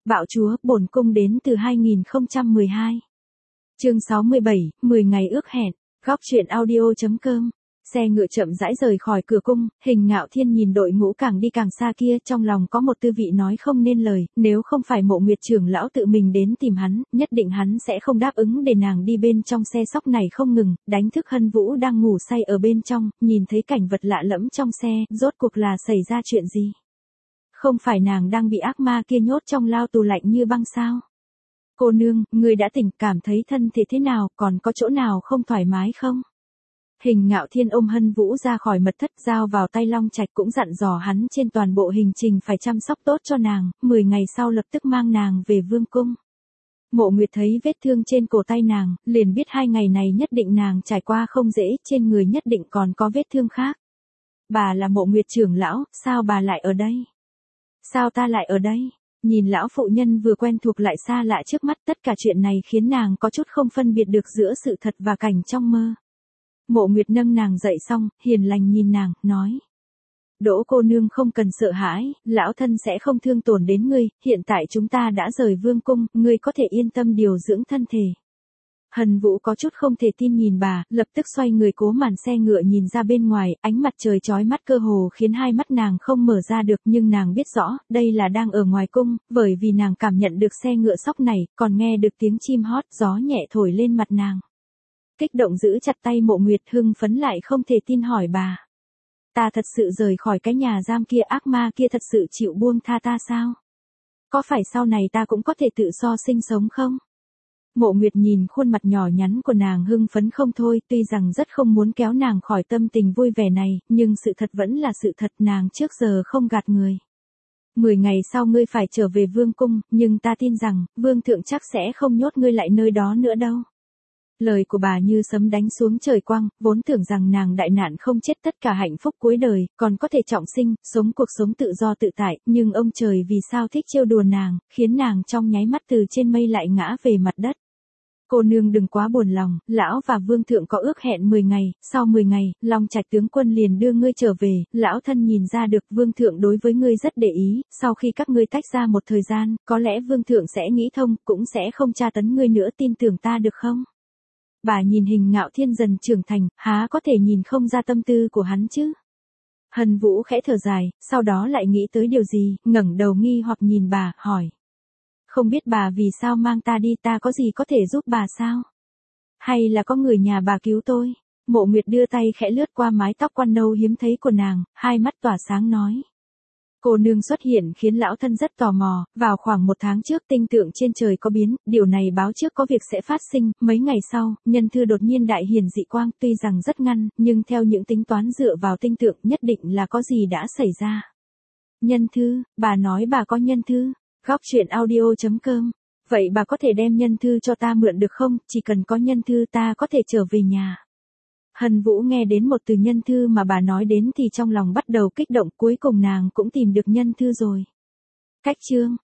Bạo chúa, bổn cung đến từ 2012. Chương 67, 10 ngày ước hẹn. Góc truyện audio.com. Xe ngựa chậm rãi rời khỏi cửa cung, Hình Ngạo Thiên nhìn đội ngũ càng đi càng xa kia, trong lòng có một tư vị nói không nên lời, nếu không phải Mộ Nguyệt trưởng lão tự mình đến tìm hắn, nhất định hắn sẽ không đáp ứng để nàng đi bên trong xe sóc này không ngừng, đánh thức Hân Vũ đang ngủ say ở bên trong, nhìn thấy cảnh vật lạ lẫm trong xe, rốt cuộc là xảy ra chuyện gì? Không phải nàng đang bị ác ma kia nhốt trong lao tù lạnh như băng sao? Cô nương, người đã tỉnh, cảm thấy thân thể thế nào, còn có chỗ nào không thoải mái không? Hình Ngạo Thiên ôm Hân Vũ ra khỏi mật thất, giao vào tay Long Trạch, cũng dặn dò hắn trên toàn bộ hành trình phải chăm sóc tốt cho nàng, 10 ngày sau lập tức mang nàng về vương cung. Mộ Nguyệt thấy vết thương trên cổ tay nàng, liền biết 2 ngày này nhất định nàng trải qua không dễ, trên người nhất định còn có vết thương khác. Bà là Mộ Nguyệt trưởng lão, sao bà lại ở đây? Sao ta lại ở đây? Nhìn lão phụ nhân vừa quen thuộc lại xa lạ trước mắt, tất cả chuyện này khiến nàng có chút không phân biệt được giữa sự thật và cảnh trong mơ. Mộ Nguyệt nâng nàng dậy xong, hiền lành nhìn nàng, nói. Đỗ cô nương không cần sợ hãi, lão thân sẽ không thương tổn đến ngươi, hiện tại chúng ta đã rời vương cung, ngươi có thể yên tâm điều dưỡng thân thể. Hân Vũ có chút không thể tin nhìn bà, lập tức xoay người cố màn xe ngựa nhìn ra bên ngoài, ánh mặt trời chói mắt cơ hồ khiến hai mắt nàng không mở ra được, nhưng nàng biết rõ, đây là đang ở ngoài cung, bởi vì nàng cảm nhận được xe ngựa sóc này, còn nghe được tiếng chim hót, gió nhẹ thổi lên mặt nàng. Kích động giữ chặt tay Mộ Nguyệt, hưng phấn lại không thể tin hỏi bà. Ta thật sự rời khỏi cái nhà giam kia, ác ma kia thật sự chịu buông tha ta sao? Có phải sau này ta cũng có thể tự do sinh sống không? Mộ Nguyệt nhìn khuôn mặt nhỏ nhắn của nàng hưng phấn không thôi, tuy rằng rất không muốn kéo nàng khỏi tâm tình vui vẻ này, nhưng sự thật vẫn là sự thật, nàng trước giờ không gạt người. 10 ngày sau ngươi phải trở về vương cung, nhưng ta tin rằng, vương thượng chắc sẽ không nhốt ngươi lại nơi đó nữa đâu. Lời của bà như sấm đánh xuống trời quang, vốn tưởng rằng nàng đại nạn không chết, tất cả hạnh phúc cuối đời, còn có thể trọng sinh, sống cuộc sống tự do tự tại, nhưng ông trời vì sao thích trêu đùa nàng, khiến nàng trong nháy mắt từ trên mây lại ngã về mặt đất. Cô nương đừng quá buồn lòng, lão và vương thượng có ước hẹn 10 ngày, sau 10 ngày, Long Trạch tướng quân liền đưa ngươi trở về, lão thân nhìn ra được vương thượng đối với ngươi rất để ý, sau khi các ngươi tách ra một thời gian, có lẽ vương thượng sẽ nghĩ thông, cũng sẽ không tra tấn ngươi nữa, tin tưởng ta được không? Bà nhìn Hình Ngạo Thiên dần trưởng thành, há có thể nhìn không ra tâm tư của hắn chứ? Hân Vũ khẽ thở dài, sau đó lại nghĩ tới điều gì, ngẩng đầu nghi hoặc nhìn bà, hỏi. Không biết bà vì sao mang ta đi, ta có gì có thể giúp bà sao? Hay là có người nhà bà cứu tôi? Mộ Nguyệt đưa tay khẽ lướt qua mái tóc quan nâu hiếm thấy của nàng, hai mắt tỏa sáng nói. Cô nương xuất hiện khiến lão thân rất tò mò, vào khoảng 1 tháng trước tinh tượng trên trời có biến, điều này báo trước có việc sẽ phát sinh, mấy ngày sau, nhân thư đột nhiên đại hiển dị quang, tuy rằng rất ngăn, nhưng theo những tính toán dựa vào tinh tượng nhất định là có gì đã xảy ra. Nhân thư, bà nói bà có nhân thư. Góc truyện audio.com. Vậy bà có thể đem nhân thư cho ta mượn được không, chỉ cần có nhân thư ta có thể trở về nhà. Hân Vũ nghe đến một từ nhân thư mà bà nói đến thì trong lòng bắt đầu kích động, cuối cùng nàng cũng tìm được nhân thư rồi. Cách chương.